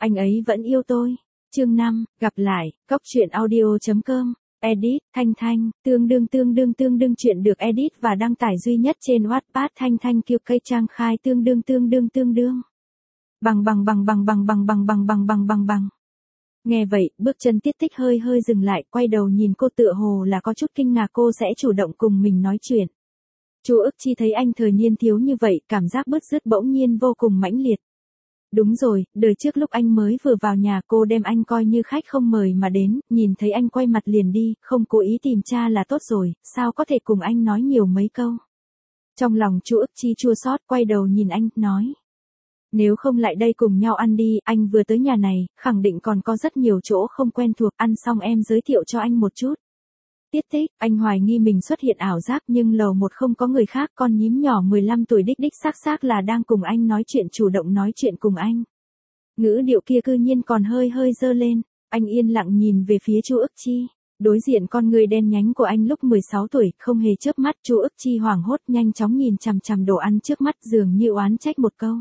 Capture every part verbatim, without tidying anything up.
Anh ấy vẫn yêu tôi. Chương năm, gặp lại, cóc truyện audio chấm com, edit, Thanh Thanh, tương đương tương đương tương đương chuyện được edit và đăng tải duy nhất trên Wattpad Thanh Thanh kêu cây trang khai tương đương tương đương tương đương. Bằng bằng bằng bằng bằng bằng bằng bằng bằng bằng bằng bằng. Nghe vậy, bước chân Tiết Tích hơi hơi dừng lại, quay đầu nhìn cô tựa hồ là có chút kinh ngạc cô sẽ chủ động cùng mình nói chuyện. Chu Ức Chi thấy anh thời niên thiếu như vậy, cảm giác bứt rứt bỗng nhiên vô cùng mãnh liệt. Đúng rồi, đời trước lúc anh mới vừa vào nhà cô đem anh coi như khách không mời mà đến, nhìn thấy anh quay mặt liền đi, không cố ý tìm cha là tốt rồi, sao có thể cùng anh nói nhiều mấy câu. Trong lòng Chu Ức Chi chua xót, quay đầu nhìn anh, nói. Nếu không lại đây cùng nhau ăn đi, anh vừa tới nhà này, khẳng định còn có rất nhiều chỗ không quen thuộc, ăn xong em giới thiệu cho anh một chút. Tiết Tích, anh hoài nghi mình xuất hiện ảo giác nhưng lầu một không có người khác, con nhím nhỏ mười lăm tuổi đích đích xác xác là đang cùng anh nói chuyện, chủ động nói chuyện cùng anh. Ngữ điệu kia cư nhiên còn hơi hơi dơ lên, anh yên lặng nhìn về phía Chu Ức Chi. Đối diện con người đen nhánh của anh lúc mười sáu tuổi, không hề chớp mắt, Chu Ức Chi hoảng hốt nhanh chóng nhìn chằm chằm đồ ăn trước mắt, dường như oán trách một câu.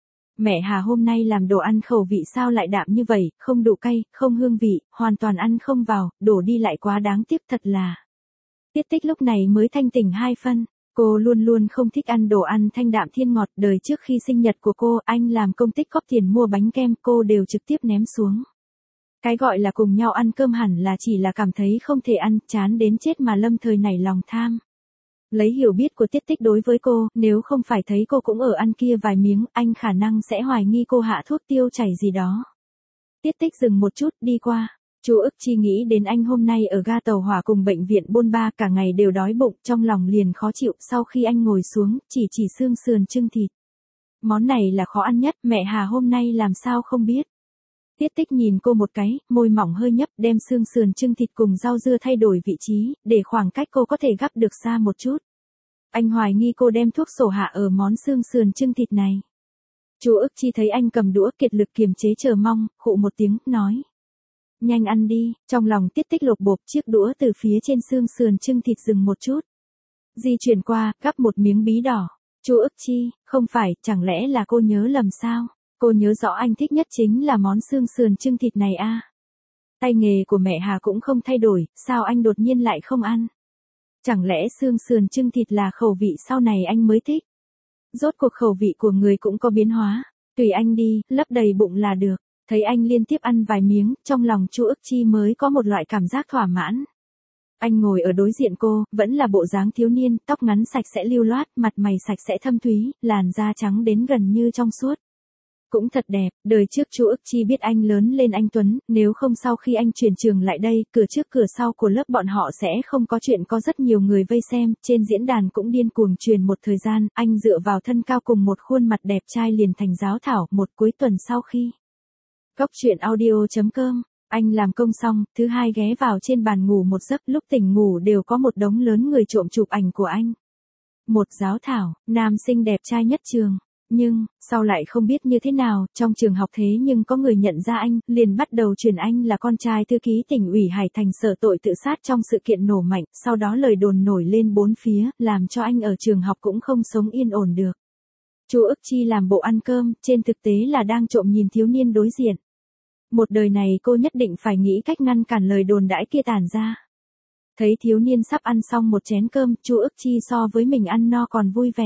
Mẹ Hà hôm nay làm đồ ăn khẩu vị sao lại đạm như vậy, không đủ cay, không hương vị, hoàn toàn ăn không vào, đổ đi lại quá đáng tiếc thật là. Tiết Tích lúc này mới thanh tỉnh hai phân, cô luôn luôn không thích ăn đồ ăn thanh đạm thiên ngọt, đời trước khi sinh nhật của cô, anh làm công tích góp tiền mua bánh kem, cô đều trực tiếp ném xuống. Cái gọi là cùng nhau ăn cơm hẳn là chỉ là cảm thấy không thể ăn, chán đến chết mà lâm thời nảy lòng tham. Lấy hiểu biết của Tiết Tích đối với cô, nếu không phải thấy cô cũng ở ăn kia vài miếng, anh khả năng sẽ hoài nghi cô hạ thuốc tiêu chảy gì đó. Tiết Tích dừng một chút, đi qua. Chu Ức Chi nghĩ đến anh hôm nay ở ga tàu hỏa cùng bệnh viện bôn ba cả ngày đều đói bụng, trong lòng liền khó chịu, sau khi anh ngồi xuống, chỉ chỉ xương sườn chưng thịt. Món này là khó ăn nhất, mẹ Hà hôm nay làm sao không biết. Tiết Tích nhìn cô một cái, môi mỏng hơi nhấp, đem xương sườn chưng thịt cùng rau dưa thay đổi vị trí, để khoảng cách cô có thể gắp được xa một chút. Anh hoài nghi cô đem thuốc sổ hạ ở món xương sườn chưng thịt này. Chu Ức Chi thấy anh cầm đũa kiệt lực kiềm chế chờ mong, khụ một tiếng, nói. Nhanh ăn đi, trong lòng Tiết Tích lột bộp, chiếc đũa từ phía trên xương sườn chưng thịt dừng một chút. Di chuyển qua, gắp một miếng bí đỏ. Chu Ức Chi, không phải, chẳng lẽ là cô nhớ lầm sao? Cô nhớ rõ anh thích nhất chính là món xương sườn chưng thịt này a. À? Tay nghề của mẹ Hà cũng không thay đổi, sao anh đột nhiên lại không ăn? Chẳng lẽ xương sườn chưng thịt là khẩu vị sau này anh mới thích? Rốt cuộc khẩu vị của người cũng có biến hóa, tùy anh đi, lấp đầy bụng là được. Thấy anh liên tiếp ăn vài miếng, trong lòng Chu Ức Chi mới có một loại cảm giác thỏa mãn. Anh ngồi ở đối diện cô, vẫn là bộ dáng thiếu niên, tóc ngắn sạch sẽ lưu loát, mặt mày sạch sẽ thâm thúy, làn da trắng đến gần như trong suốt. Cũng thật đẹp, đời trước Chu Ức Chi biết anh lớn lên anh Tuấn, nếu không sau khi anh chuyển trường lại đây, cửa trước cửa sau của lớp bọn họ sẽ không có chuyện, có rất nhiều người vây xem, trên diễn đàn cũng điên cuồng truyền một thời gian, anh dựa vào thân cao cùng một khuôn mặt đẹp trai liền thành giáo thảo, một cuối tuần sau khi. Cóc truyện audio chấm com, anh làm công xong, thứ hai ghé vào trên bàn ngủ một giấc, lúc tỉnh ngủ đều có một đống lớn người trộm chụp ảnh của anh. Một giáo thảo, nam sinh đẹp trai nhất trường. Nhưng, sau lại không biết như thế nào, trong trường học thế nhưng có người nhận ra anh, liền bắt đầu truyền anh là con trai thư ký tỉnh ủy Hải Thành sợ tội tự sát trong sự kiện nổ mạnh, sau đó lời đồn nổi lên bốn phía, làm cho anh ở trường học cũng không sống yên ổn được. Chu Ức Chi làm bộ ăn cơm, trên thực tế là đang trộm nhìn thiếu niên đối diện. Một đời này cô nhất định phải nghĩ cách ngăn cản lời đồn đãi kia tản ra. Thấy thiếu niên sắp ăn xong một chén cơm, Chu Ức Chi so với mình ăn no còn vui vẻ.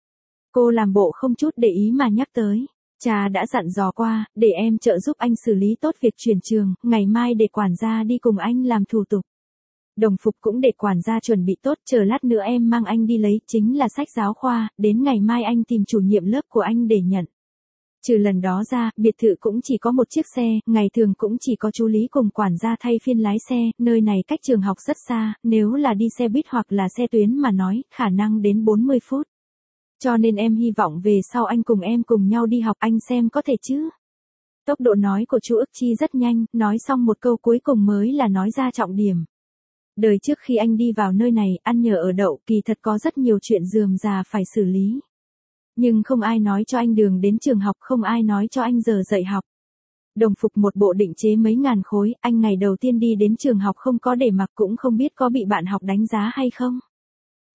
Cô làm bộ không chút để ý mà nhắc tới. Cha đã dặn dò qua, để em trợ giúp anh xử lý tốt việc chuyển trường, ngày mai để quản gia đi cùng anh làm thủ tục. Đồng phục cũng để quản gia chuẩn bị tốt, chờ lát nữa em mang anh đi lấy, chính là sách giáo khoa, đến ngày mai anh tìm chủ nhiệm lớp của anh để nhận. Trừ lần đó ra, biệt thự cũng chỉ có một chiếc xe, ngày thường cũng chỉ có chú Lý cùng quản gia thay phiên lái xe, nơi này cách trường học rất xa, nếu là đi xe buýt hoặc là xe tuyến mà nói, khả năng đến bốn mươi phút. Cho nên em hy vọng về sau anh cùng em cùng nhau đi học, anh xem có thể chứ. Tốc độ nói của Chu Ức Chi rất nhanh, nói xong một câu cuối cùng mới là nói ra trọng điểm. Đời trước khi anh đi vào nơi này, ăn nhờ ở đậu, kỳ thật có rất nhiều chuyện rườm rà phải xử lý. Nhưng không ai nói cho anh đường đến trường học, không ai nói cho anh giờ dạy học. Đồng phục một bộ định chế mấy ngàn khối, anh ngày đầu tiên đi đến trường học không có để mặc, cũng không biết có bị bạn học đánh giá hay không.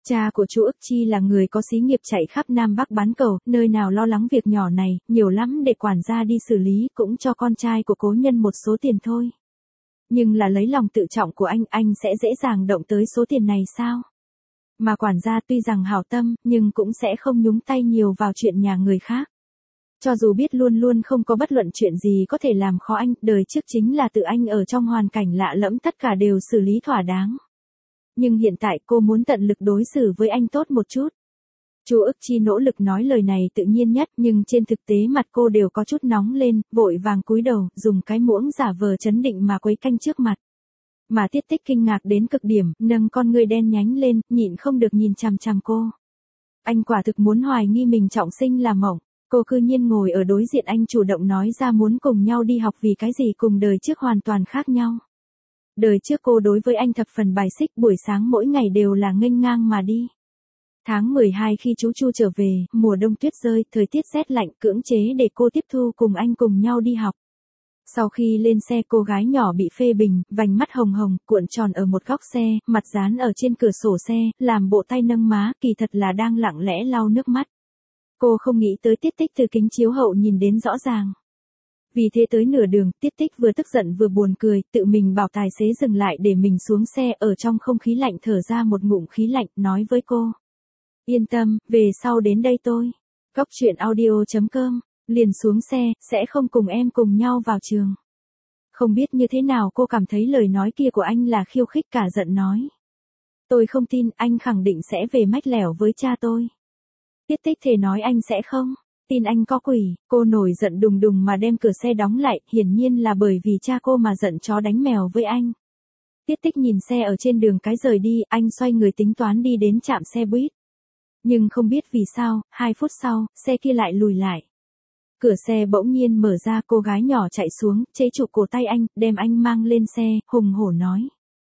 Cha của chú ức chi là người có xí nghiệp chạy khắp Nam Bắc bán cầu, nơi nào lo lắng việc nhỏ này, nhiều lắm để quản gia đi xử lý, cũng cho con trai của cố nhân một số tiền thôi. Nhưng là lấy lòng tự trọng của anh, anh sẽ dễ dàng động tới số tiền này sao? Mà quản gia tuy rằng hảo tâm, nhưng cũng sẽ không nhúng tay nhiều vào chuyện nhà người khác. Cho dù biết luôn luôn không có bất luận chuyện gì có thể làm khó anh, đời trước chính là tự anh ở trong hoàn cảnh lạ lẫm tất cả đều xử lý thỏa đáng. Nhưng hiện tại cô muốn tận lực đối xử với anh tốt một chút. Chú ức chi nỗ lực nói lời này tự nhiên nhất, nhưng trên thực tế mặt cô đều có chút nóng lên, vội vàng cúi đầu, dùng cái muỗng giả vờ trấn định mà quấy canh trước mặt. Mà Tiết Tích kinh ngạc đến cực điểm, nâng con ngươi đen nhánh lên, nhịn không được nhìn chằm chằm cô. Anh quả thực muốn hoài nghi mình trọng sinh là mộng. Cô cư nhiên ngồi ở đối diện anh chủ động nói ra muốn cùng nhau đi học vì cái gì cùng đời trước hoàn toàn khác nhau. Đời trước cô đối với anh thập phần bài xích, buổi sáng mỗi ngày đều là nghênh ngang mà đi. Tháng mười hai khi chú Chu trở về, mùa đông tuyết rơi, thời tiết rét lạnh, cưỡng chế để cô tiếp thu cùng anh cùng nhau đi học. Sau khi lên xe, cô gái nhỏ bị phê bình, vành mắt hồng hồng, cuộn tròn ở một góc xe, mặt dán ở trên cửa sổ xe, làm bộ tay nâng má, kỳ thật là đang lặng lẽ lau nước mắt. Cô không nghĩ tới Tiết Tích từ kính chiếu hậu nhìn đến rõ ràng. Vì thế tới nửa đường, Tiết Tích vừa tức giận vừa buồn cười, tự mình bảo tài xế dừng lại để mình xuống xe, ở trong không khí lạnh thở ra một ngụm khí lạnh, nói với cô. Yên tâm, về sau đến đây tôi. Cóc truyện audio chấm com, liền xuống xe, sẽ không cùng em cùng nhau vào trường. Không biết như thế nào cô cảm thấy lời nói kia của anh là khiêu khích cả giận nói. Tôi không tin, anh khẳng định sẽ về mách lẻo với cha tôi. Tiết Tích thề nói anh sẽ không, tin anh có quỷ, cô nổi giận đùng đùng mà đem cửa xe đóng lại, hiển nhiên là bởi vì cha cô mà giận chó đánh mèo với anh. Tiết Tích nhìn xe ở trên đường cái rời đi, anh xoay người tính toán đi đến trạm xe buýt. Nhưng không biết vì sao, hai phút sau, xe kia lại lùi lại. Cửa xe bỗng nhiên mở ra, cô gái nhỏ chạy xuống, chế trụ cổ tay anh, đem anh mang lên xe, hùng hổ nói.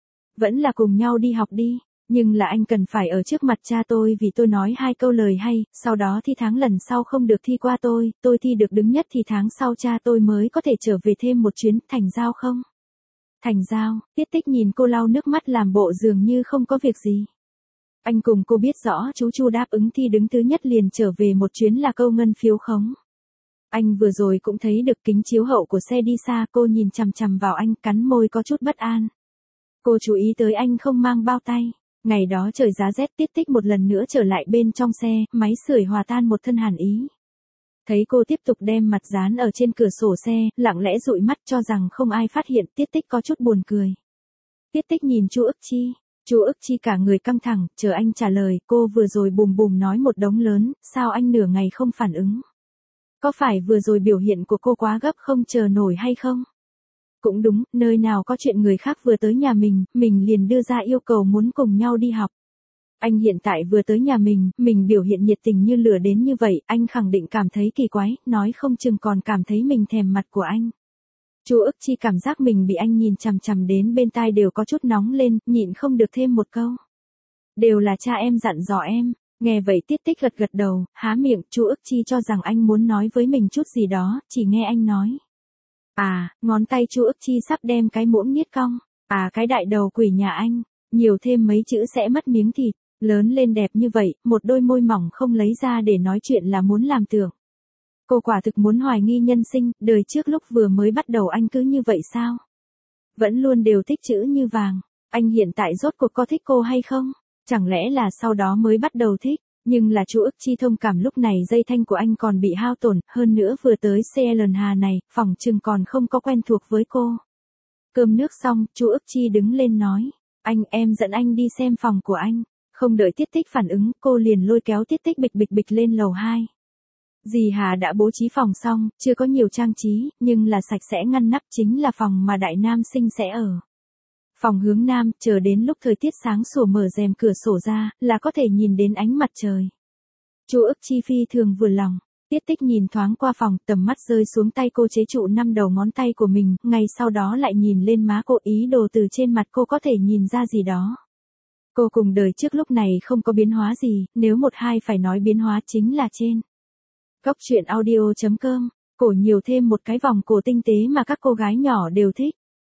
Vẫn là cùng nhau đi học đi. Nhưng là anh cần phải ở trước mặt cha tôi vì tôi nói hai câu lời hay, sau đó thi tháng lần sau không được thi qua tôi, tôi thi được đứng nhất thì tháng sau cha tôi mới có thể trở về thêm một chuyến, thành giao không? Thành giao, Tiết Tích nhìn cô lau nước mắt làm bộ dường như không có việc gì. Anh cùng cô biết rõ chú Chu đáp ứng thi đứng thứ nhất liền trở về một chuyến là câu ngân phiếu khống. Anh vừa rồi cũng thấy được kính chiếu hậu của xe đi xa, cô nhìn chằm chằm vào anh, cắn môi có chút bất an. Cô chú ý tới anh không mang bao tay. Ngày đó trời giá rét, Tiết Tích một lần nữa trở lại bên trong xe, máy sưởi hòa tan một thân hàn ý. Thấy cô tiếp tục đem mặt dán ở trên cửa sổ xe, lặng lẽ dụi mắt cho rằng không ai phát hiện, Tiết Tích có chút buồn cười. Tiết Tích nhìn chú ức chi, chú ức chi cả người căng thẳng, chờ anh trả lời, cô vừa rồi bùm bùm nói một đống lớn, sao anh nửa ngày không phản ứng? Có phải vừa rồi biểu hiện của cô quá gấp không chờ nổi hay không? Cũng đúng, nơi nào có chuyện người khác vừa tới nhà mình, mình liền đưa ra yêu cầu muốn cùng nhau đi học. Anh hiện tại vừa tới nhà mình, mình biểu hiện nhiệt tình như lửa đến như vậy, anh khẳng định cảm thấy kỳ quái, nói không chừng còn cảm thấy mình thèm mặt của anh. Chú ức chi cảm giác mình bị anh nhìn chằm chằm đến bên tai đều có chút nóng lên, nhịn không được thêm một câu. Đều là cha em dặn dò em. Nghe vậy Tiết Tích gật gật đầu, há miệng, chú ức chi cho rằng anh muốn nói với mình chút gì đó, chỉ nghe anh nói. À, ngón tay chú ức chi sắp đem cái muỗng niết cong. À cái đại đầu quỷ nhà anh, nhiều thêm mấy chữ sẽ mất miếng thịt, lớn lên đẹp như vậy, một đôi môi mỏng không lấy ra để nói chuyện là muốn làm tưởng. Cô quả thực muốn hoài nghi nhân sinh, đời trước lúc vừa mới bắt đầu anh cứ như vậy sao? Vẫn luôn đều thích chữ như vàng, anh hiện tại rốt cuộc có thích cô hay không? Chẳng lẽ là sau đó mới bắt đầu thích? Nhưng là chú ức chi thông cảm lúc này dây thanh của anh còn bị hao tổn, hơn nữa vừa tới xê lờ Hà này, phòng chừng còn không có quen thuộc với cô. Cơm nước xong, chú ức chi đứng lên nói, anh em dẫn anh đi xem phòng của anh. Không đợi Tiết Tích phản ứng, cô liền lôi kéo Tiết Tích bịch bịch bịch lên lầu hai. Dì Hà đã bố trí phòng xong, chưa có nhiều trang trí, nhưng là sạch sẽ ngăn nắp, chính là phòng mà đại nam sinh sẽ ở. Phòng hướng nam, chờ đến lúc thời tiết sáng sủa mở rèm cửa sổ ra, là có thể nhìn đến ánh mặt trời. Chú ức chi phi thường vừa lòng. Tiết Tích nhìn thoáng qua phòng, tầm mắt rơi xuống tay cô chế trụ năm đầu ngón tay của mình, ngay sau đó lại nhìn lên má cô, ý đồ từ trên mặt cô có thể nhìn ra gì đó. Cô cùng đời trước lúc này không có biến hóa gì, nếu một hai phải nói biến hóa chính là trên. Cóc truyện audio chấm com, cổ nhiều thêm một cái vòng cổ tinh tế mà các cô gái nhỏ đều thích.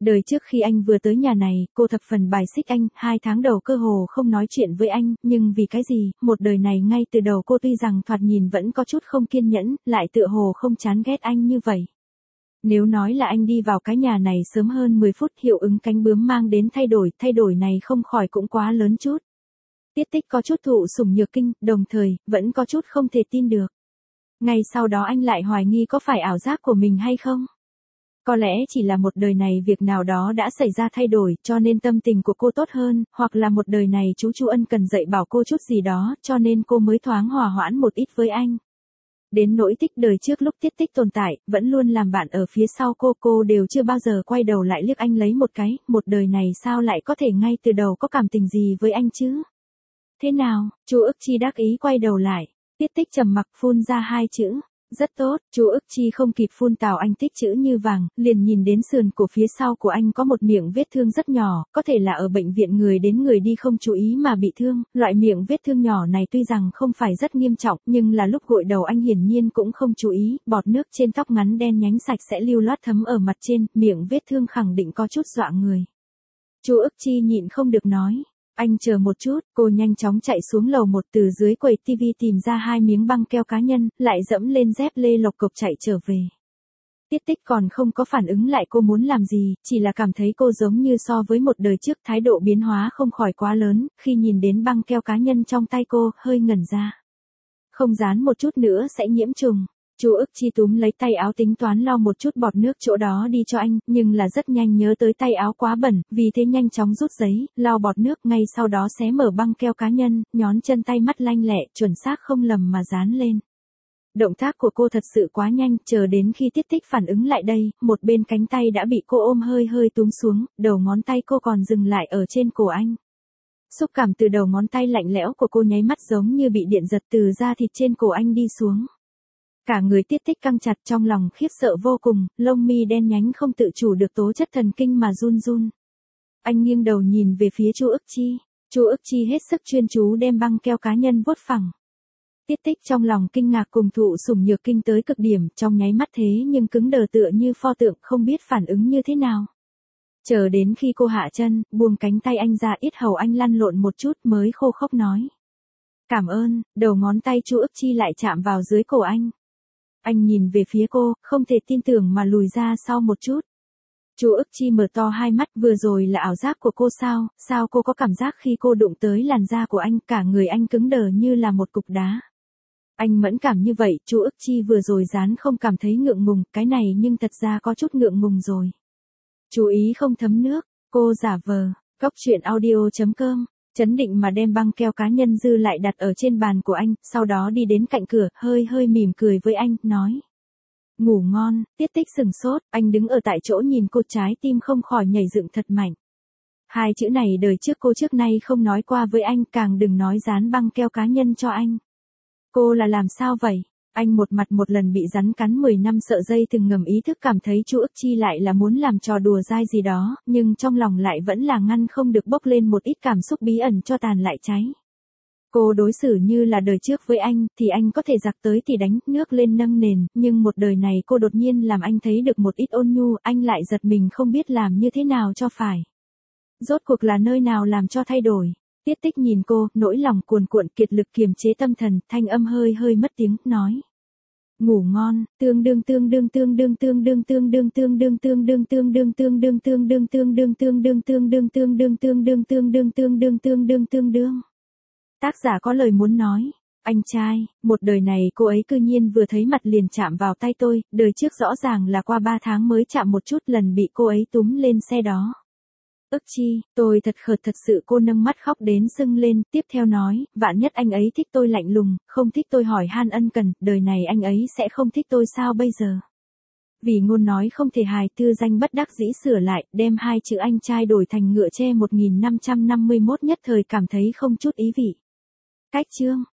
Đời trước khi anh vừa tới nhà này, cô thập phần bài xích anh, hai tháng đầu cơ hồ không nói chuyện với anh, nhưng vì cái gì, một đời này ngay từ đầu cô tuy rằng thoạt nhìn vẫn có chút không kiên nhẫn, lại tựa hồ không chán ghét anh như vậy. Nếu nói là anh đi vào cái nhà này sớm hơn mười phút, hiệu ứng cánh bướm mang đến thay đổi, thay đổi này không khỏi cũng quá lớn chút. Tiết Tích có chút thụ sủng nhược kinh, đồng thời, vẫn có chút không thể tin được. Ngay sau đó anh lại hoài nghi có phải ảo giác của mình hay không? Có lẽ chỉ là một đời này việc nào đó đã xảy ra thay đổi, cho nên tâm tình của cô tốt hơn, hoặc là một đời này chú Chu Ân cần dạy bảo cô chút gì đó, cho nên cô mới thoáng hòa hoãn một ít với anh. Đến nỗi Tích đời trước lúc Tiết Tích tồn tại, vẫn luôn làm bạn ở phía sau cô, cô đều chưa bao giờ quay đầu lại liếc anh lấy một cái, một đời này sao lại có thể ngay từ đầu có cảm tình gì với anh chứ? Thế nào? Chu Ức Chi đắc ý quay đầu lại. Tiết Tích trầm mặc phun ra hai chữ. Rất tốt. Chu Ức Chi không kịp phun tào anh tích chữ như vàng, liền nhìn đến sườn của phía sau của anh có một miệng vết thương rất nhỏ, có thể là ở bệnh viện người đến người đi không chú ý mà bị thương. Loại miệng vết thương nhỏ này tuy rằng không phải rất nghiêm trọng, nhưng là lúc gội đầu anh hiển nhiên cũng không chú ý, bọt nước trên tóc ngắn đen nhánh sạch sẽ lưu loát thấm ở mặt trên, miệng vết thương khẳng định có chút dọa người. Chu Ức Chi nhịn không được nói. Anh chờ một chút, cô nhanh chóng chạy xuống lầu một, từ dưới quầy tivi tìm ra hai miếng băng keo cá nhân, lại dẫm lên dép lê lộc cộc chạy trở về. Tiết Tích còn không có phản ứng lại cô muốn làm gì, chỉ là cảm thấy cô giống như so với một đời trước thái độ biến hóa không khỏi quá lớn, khi nhìn đến băng keo cá nhân trong tay cô, hơi ngẩn ra. Không dán một chút nữa sẽ nhiễm trùng. Chu Ức Chi túm lấy tay áo tính toán lau một chút bọt nước chỗ đó đi cho anh, nhưng là rất nhanh nhớ tới tay áo quá bẩn, vì thế nhanh chóng rút giấy, lau bọt nước, ngay sau đó xé mở băng keo cá nhân, nhón chân tay mắt lanh lẹ, chuẩn xác không lầm mà dán lên. Động tác của cô thật sự quá nhanh, chờ đến khi Tiết Tích phản ứng lại đây, một bên cánh tay đã bị cô ôm hơi hơi túm xuống, đầu ngón tay cô còn dừng lại ở trên cổ anh. Xúc cảm từ đầu ngón tay lạnh lẽo của cô nháy mắt giống như bị điện giật từ da thịt trên cổ anh đi xuống. Cả người Tiết Tích căng chặt, trong lòng khiếp sợ vô cùng, lông mi đen nhánh không tự chủ được tố chất thần kinh mà run run. Anh nghiêng đầu nhìn về phía Chu Ức Chi. Chu Ức Chi hết sức chuyên chú đem băng keo cá nhân vuốt phẳng. Tiết Tích trong lòng kinh ngạc cùng thụ sủng nhược kinh tới cực điểm, trong nháy mắt thế nhưng cứng đờ tựa như pho tượng, không biết phản ứng như thế nào. Chờ đến khi cô hạ chân, buông cánh tay anh ra, yết hầu anh lăn lộn một chút mới khô khốc nói. Cảm ơn. Đầu ngón tay Chu Ức Chi lại chạm vào dưới cổ anh. Anh nhìn về phía cô, không thể tin tưởng mà lùi ra sau một chút. Chu Ức Chi mở to hai mắt, vừa rồi là ảo giác của cô sao, sao cô có cảm giác khi cô đụng tới làn da của anh, cả người anh cứng đờ như là một cục đá. Anh mẫn cảm như vậy, Chu Ức Chi vừa rồi dán không cảm thấy ngượng ngùng, cái này nhưng thật ra có chút ngượng ngùng rồi. Chú ý không thấm nước, cô giả vờ. Góc truyện audio chấm com Chấn định mà đem băng keo cá nhân dư lại đặt ở trên bàn của anh, sau đó đi đến cạnh cửa, hơi hơi mỉm cười với anh, nói. Ngủ ngon. Tiết Tích sừng sốt, anh đứng ở tại chỗ nhìn cô, trái tim không khỏi nhảy dựng thật mạnh. Hai chữ này đời trước cô trước nay không nói qua với anh, càng đừng nói dán băng keo cá nhân cho anh. Cô là làm sao vậy? Anh một mặt một lần bị rắn cắn mười năm sợ dây từng ngầm ý thức cảm thấy Chu Ức Chi lại là muốn làm trò đùa dai gì đó, nhưng trong lòng lại vẫn là ngăn không được bốc lên một ít cảm xúc bí ẩn cho tàn lại cháy. Cô đối xử như là đời trước với anh, thì anh có thể giặc tới thì đánh, nước lên nâng nền, nhưng một đời này cô đột nhiên làm anh thấy được một ít ôn nhu, anh lại giật mình không biết làm như thế nào cho phải. Rốt cuộc là nơi nào làm cho thay đổi? Tiết Tích nhìn cô, nỗi lòng cuồn cuộn, kiệt lực kiềm chế tâm thần, thanh âm hơi hơi mất tiếng, nói. Ngủ ngon. Tương đương tương đương tương đương tương đương tương đương tương đương tương đương tương đương tương đương tương đương tương đương tương đương tương đương tương đương tương đương tương đương tương đương tương đương tương đương. Tác giả có lời muốn nói. Anh trai, một đời này cô ấy cư nhiên vừa thấy mặt liền chạm vào tay tôi, đời trước rõ ràng là qua ba tháng mới chạm một chút, lần bị cô ấy túm lên xe đó. Ức Chi, tôi thật khờ thật sự. Cô nâng mắt khóc đến sưng lên, tiếp theo nói, vạn nhất anh ấy thích tôi lạnh lùng, không thích tôi hỏi han ân cần, đời này anh ấy sẽ không thích tôi sao bây giờ? Vì ngôn nói không thể hài, Tư Danh bất đắc dĩ sửa lại, đem hai chữ anh trai đổi thành ngựa tre một nghìn năm trăm năm mươi mốt, nhất thời cảm thấy không chút ý vị. Cách chương.